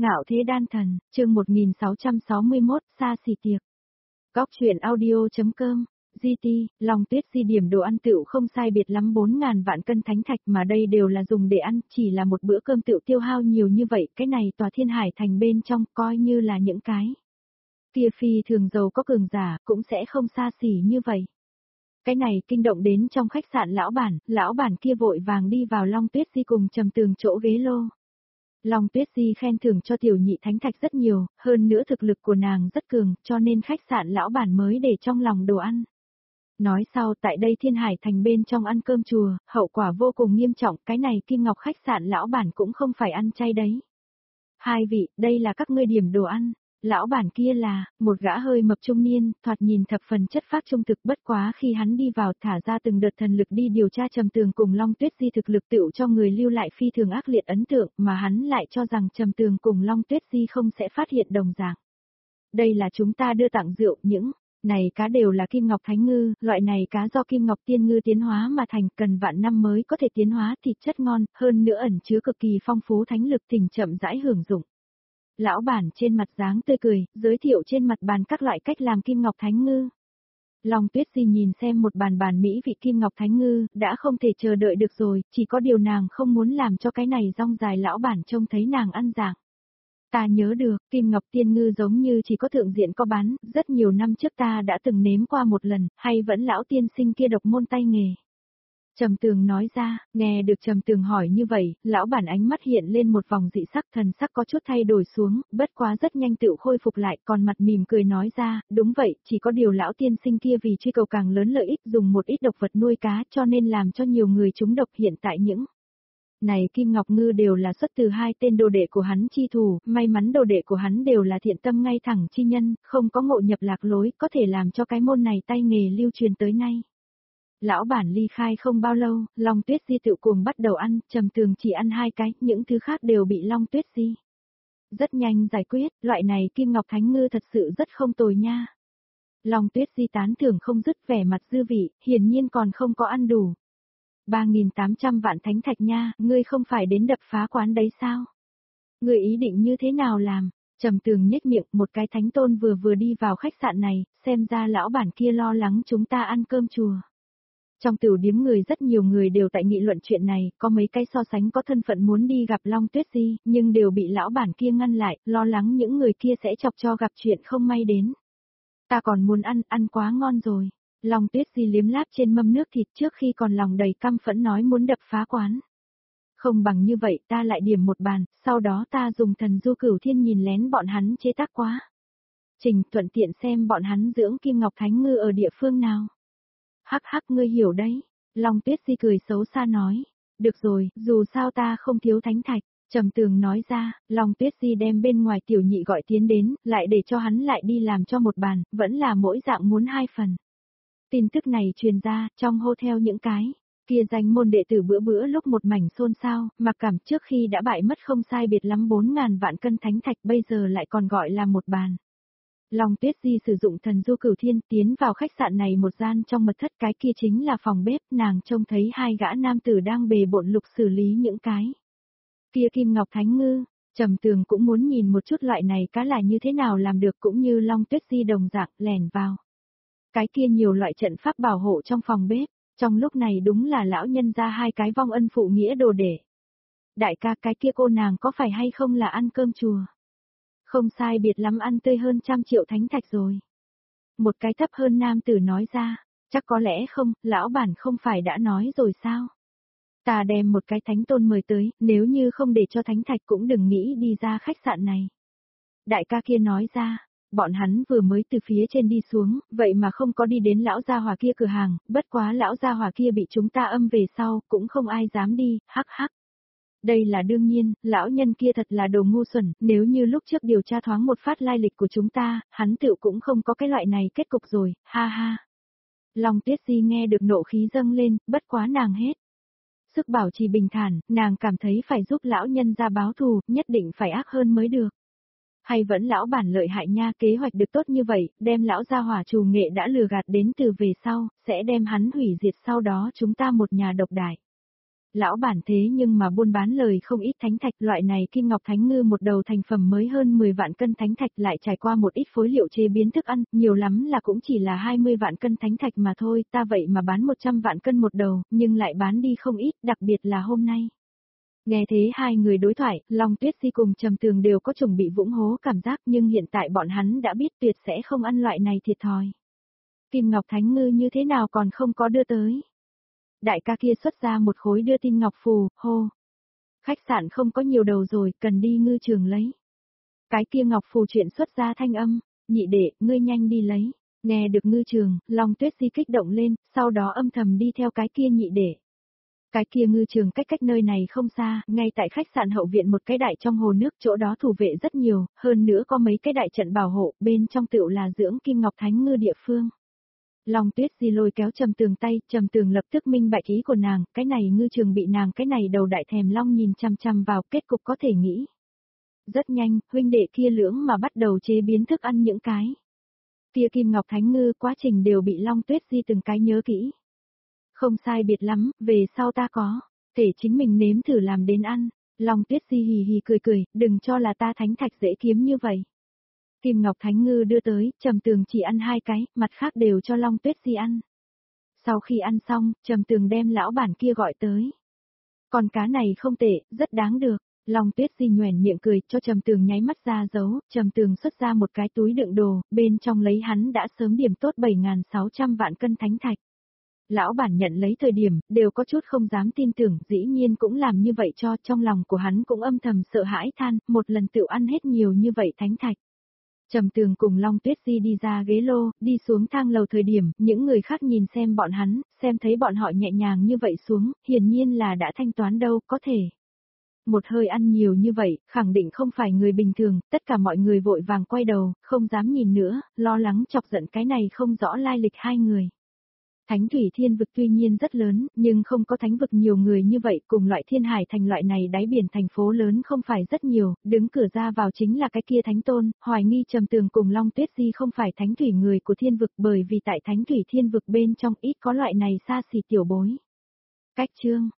Ngạo thế đan thần, chương 1661, xa xỉ tiệc. Góc truyện audio.com, GT, Long Tuyết Di điểm đồ ăn tựu không sai biệt lắm 4.000 vạn cân thánh thạch mà đây đều là dùng để ăn, chỉ là một bữa cơm tựu tiêu hao nhiều như vậy, cái này tòa Thiên Hải thành bên trong coi như là những cái. Kia phi thường giàu có cường giả, cũng sẽ không xa xỉ như vậy. Cái này kinh động đến trong khách sạn lão bản kia vội vàng đi vào Long Tuyết Di cùng Trầm Tường chỗ ghế lô. Long Tuyết Di khen thưởng cho tiểu nhị thánh thạch rất nhiều, hơn nữa thực lực của nàng rất cường, cho nên khách sạn lão bản mới để trong lòng đồ ăn. Nói sau tại đây Thiên Hải thành bên trong ăn cơm chùa, hậu quả vô cùng nghiêm trọng, cái này Kim Ngọc khách sạn lão bản cũng không phải ăn chay đấy. Hai vị, đây là các ngươi điểm đồ ăn. Lão bản kia là, một gã hơi mập trung niên, thoạt nhìn thập phần chất phác trung thực, bất quá khi hắn đi vào thả ra từng đợt thần lực đi điều tra Trầm Tường cùng Long Tuyết Di thực lực tựu cho người lưu lại phi thường ác liệt ấn tượng, mà hắn lại cho rằng Trầm Tường cùng Long Tuyết Di không sẽ phát hiện đồng dạng. Đây là chúng ta đưa tặng rượu, những này cá đều là Kim Ngọc Thánh Ngư, loại này cá do Kim Ngọc Tiên Ngư tiến hóa mà thành, cần vạn năm mới có thể tiến hóa, thịt chất ngon, hơn nữa ẩn chứa cực kỳ phong phú thánh lực, thỉnh chậm rãi hưởng dụng. Lão bản trên mặt dáng tươi cười, giới thiệu trên mặt bàn các loại cách làm Kim Ngọc Thánh Ngư. Long Tuyết Di nhìn xem một bàn mỹ vị Kim Ngọc Thánh Ngư, đã không thể chờ đợi được rồi, chỉ có điều nàng không muốn làm cho cái này rong dài lão bản trông thấy nàng ăn dạng. Ta nhớ được, Kim Ngọc Tiên Ngư giống như chỉ có thượng diện có bán, rất nhiều năm trước ta đã từng nếm qua một lần, hay vẫn lão tiên sinh kia độc môn tay nghề. Trầm Tường nói ra, nghe được Trầm Tường hỏi như vậy, lão bản ánh mắt hiện lên một vòng dị sắc, thần sắc có chút thay đổi xuống, bất quá rất nhanh tựu khôi phục lại, còn mặt mỉm cười nói ra, đúng vậy, chỉ có điều lão tiên sinh kia vì truy cầu càng lớn lợi ích dùng một ít độc vật nuôi cá cho nên làm cho nhiều người trúng độc, hiện tại những này Kim Ngọc Ngư đều là xuất từ hai tên đồ đệ của hắn chi thủ, may mắn đồ đệ của hắn đều là thiện tâm ngay thẳng chi nhân, không có ngộ nhập lạc lối, có thể làm cho cái môn này tay nghề lưu truyền tới nay. Lão bản ly khai không bao lâu, Long Tuyết Di tự cuồng bắt đầu ăn, Trầm Tường chỉ ăn 2 cái, những thứ khác đều bị Long Tuyết Di rất nhanh giải quyết, loại này Kim Ngọc Thánh Ngư thật sự rất không tồi nha. Long Tuyết Di tán thưởng không dứt, vẻ mặt dư vị, hiển nhiên còn không có ăn đủ. 3.800 vạn thánh thạch nha, ngươi không phải đến đập phá quán đấy sao? Ngươi ý định như thế nào làm? Trầm Tường nhếch miệng, một cái thánh tôn vừa đi vào khách sạn này, xem ra lão bản kia lo lắng chúng ta ăn cơm chùa. Trong tiểu điếm người rất nhiều người đều tại nghị luận chuyện này, có mấy cái so sánh có thân phận muốn đi gặp Long Tuyết Di, nhưng đều bị lão bản kia ngăn lại, lo lắng những người kia sẽ chọc cho gặp chuyện không may đến. Ta còn muốn ăn quá ngon rồi. Long Tuyết Di liếm láp trên mâm nước thịt trước khi còn lòng đầy căm phẫn nói muốn đập phá quán. Không bằng như vậy ta lại điểm một bàn, sau đó ta dùng thần du cửu thiên nhìn lén bọn hắn chế tác quá trình, thuận tiện xem bọn hắn dưỡng Kim Ngọc Thánh Ngư ở địa phương nào. Hắc hắc, ngươi hiểu đấy. Long Tuyết Di cười xấu xa nói. Được rồi, dù sao ta không thiếu thánh thạch. Trầm Tường nói ra, Long Tuyết Di đem bên ngoài tiểu nhị gọi tiến đến, lại để cho hắn lại đi làm cho một bàn, vẫn là mỗi dạng muốn 2 phần. Tin tức này truyền ra, trong hotel những cái kia danh môn đệ tử bữa lúc một mảnh xôn xao, mặc cảm trước khi đã bại mất không sai biệt lắm 4.000 vạn cân thánh thạch bây giờ lại còn gọi là một bàn. Long Tuyết Di sử dụng thần du cửu thiên tiến vào khách sạn này một gian trong mật thất, cái kia chính là phòng bếp, nàng trông thấy 2 gã nam tử đang bề bộn lục xử lý những cái kia Kim Ngọc Thánh Ngư. Trầm Tường cũng muốn nhìn một chút loại này cá là như thế nào làm được, cũng như Long Tuyết Di đồng dạng lẻn vào cái kia nhiều loại trận pháp bảo hộ trong phòng bếp. Trong lúc này đúng là lão nhân ra 2 cái vong ân phụ nghĩa đồ đệ. Đại ca, cái kia cô nàng có phải hay không là ăn cơm chùa? Không sai biệt lắm ăn tươi hơn 100 triệu thánh thạch rồi. Một cái thấp hơn nam tử nói ra, chắc có lẽ không, lão bản không phải đã nói rồi sao? Ta đem một cái thánh tôn mời tới, nếu như không để cho thánh thạch cũng đừng nghĩ đi ra khách sạn này. Đại ca kia nói ra, bọn hắn vừa mới từ phía trên đi xuống, vậy mà không có đi đến lão gia hỏa kia cửa hàng, bất quá lão gia hỏa kia bị chúng ta âm về sau, cũng không ai dám đi, hắc hắc. Đây là đương nhiên, lão nhân kia thật là đồ ngu xuẩn, nếu như lúc trước điều tra thoáng một phát lai lịch của chúng ta, hắn tựu cũng không có cái loại này kết cục rồi, ha ha. Long Tuyết Di nghe được nộ khí dâng lên, bất quá nàng hết sức bảo trì bình thản, nàng cảm thấy phải giúp lão nhân ra báo thù, nhất định phải ác hơn mới được. Hay vẫn lão bản lợi hại nha, kế hoạch được tốt như vậy, đem lão gia hỏa trù nghệ đã lừa gạt đến từ về sau, sẽ đem hắn hủy diệt, sau đó chúng ta một nhà độc đại. Lão bản thế nhưng mà buôn bán lời không ít thánh thạch, loại này kim ngọc thánh ngư một đầu thành phẩm mới hơn 10 vạn cân thánh thạch, lại trải qua một ít phối liệu chế biến thức ăn, nhiều lắm là cũng chỉ là 20 vạn cân thánh thạch mà thôi, ta vậy mà bán 100 vạn cân một đầu, nhưng lại bán đi không ít, đặc biệt là hôm nay. Nghe thế hai người đối thoại, Long Tuyết Di cùng Trầm Tường đều có chuẩn bị vũng hố cảm giác, nhưng hiện tại bọn hắn đã biết tuyệt sẽ không ăn loại này thiệt thòi. Kim ngọc thánh ngư như thế nào còn không có đưa tới. Đại ca kia xuất ra một khối đưa tin ngọc phù, hô. Khách sạn không có nhiều đầu rồi, cần đi ngư trường lấy. Cái kia ngọc phù chuyện xuất ra thanh âm, nhị đệ, ngươi nhanh đi lấy. Nghe được ngư trường, Long Tuyết Di kích động lên, sau đó âm thầm đi theo cái kia nhị đệ. Cái kia ngư trường cách nơi này không xa, ngay tại khách sạn hậu viện một cái đại trong hồ nước, chỗ đó thủ vệ rất nhiều, hơn nữa có mấy cái đại trận bảo hộ, bên trong tựu là dưỡng kim ngọc thánh ngư địa phương. Long Tuyết Di lôi kéo Trầm Tường tay, Trầm Tường lập tức minh bạch ý của nàng, cái này ngư trường bị nàng cái này đầu đại thèm long nhìn chăm chăm vào, kết cục có thể nghĩ. Rất nhanh, huynh đệ kia lưỡng mà bắt đầu chế biến thức ăn những cái. Kia kim ngọc thánh ngư quá trình đều bị Long Tuyết Di từng cái nhớ kỹ. Không sai biệt lắm, về sau ta có, thể chính mình nếm thử làm đến ăn. Long Tuyết Di hì hì cười cười, đừng cho là ta thánh thạch dễ kiếm như vậy. Kim ngọc thánh ngư đưa tới, Trầm Tường chỉ ăn 2 cái, mặt khác đều cho Long Tuyết Di ăn. Sau khi ăn xong, Trầm Tường đem lão bản kia gọi tới. Con cá này không tệ, rất đáng được. Long Tuyết Di nhoẻn miệng cười, cho Trầm Tường nháy mắt ra dấu, Trầm Tường xuất ra một cái túi đựng đồ, bên trong lấy hắn đã sớm điểm tốt 7.600 vạn cân thánh thạch. Lão bản nhận lấy thời điểm, đều có chút không dám tin tưởng, dĩ nhiên cũng làm như vậy cho, trong lòng của hắn cũng âm thầm sợ hãi than, một lần tự ăn hết nhiều như vậy thánh thạch. Trầm Tường cùng Long Tuyết Di đi ra ghế lô, đi xuống thang lầu thời điểm, những người khác nhìn xem bọn hắn, xem thấy bọn họ nhẹ nhàng như vậy xuống, hiển nhiên là đã thanh toán đâu, có thể. Một hơi ăn nhiều như vậy, khẳng định không phải người bình thường, tất cả mọi người vội vàng quay đầu, không dám nhìn nữa, lo lắng chọc giận cái này không rõ lai lịch hai người. Thánh thủy thiên vực tuy nhiên rất lớn, nhưng không có thánh vực nhiều người như vậy, cùng loại thiên hải thành loại này đáy biển thành phố lớn không phải rất nhiều, đứng cửa ra vào chính là cái kia thánh tôn, hoài nghi Trầm Tường cùng Long Tuyết Di không phải thánh thủy người của thiên vực, bởi vì tại thánh thủy thiên vực bên trong ít có loại này xa xỉ tiểu bối. Cách chương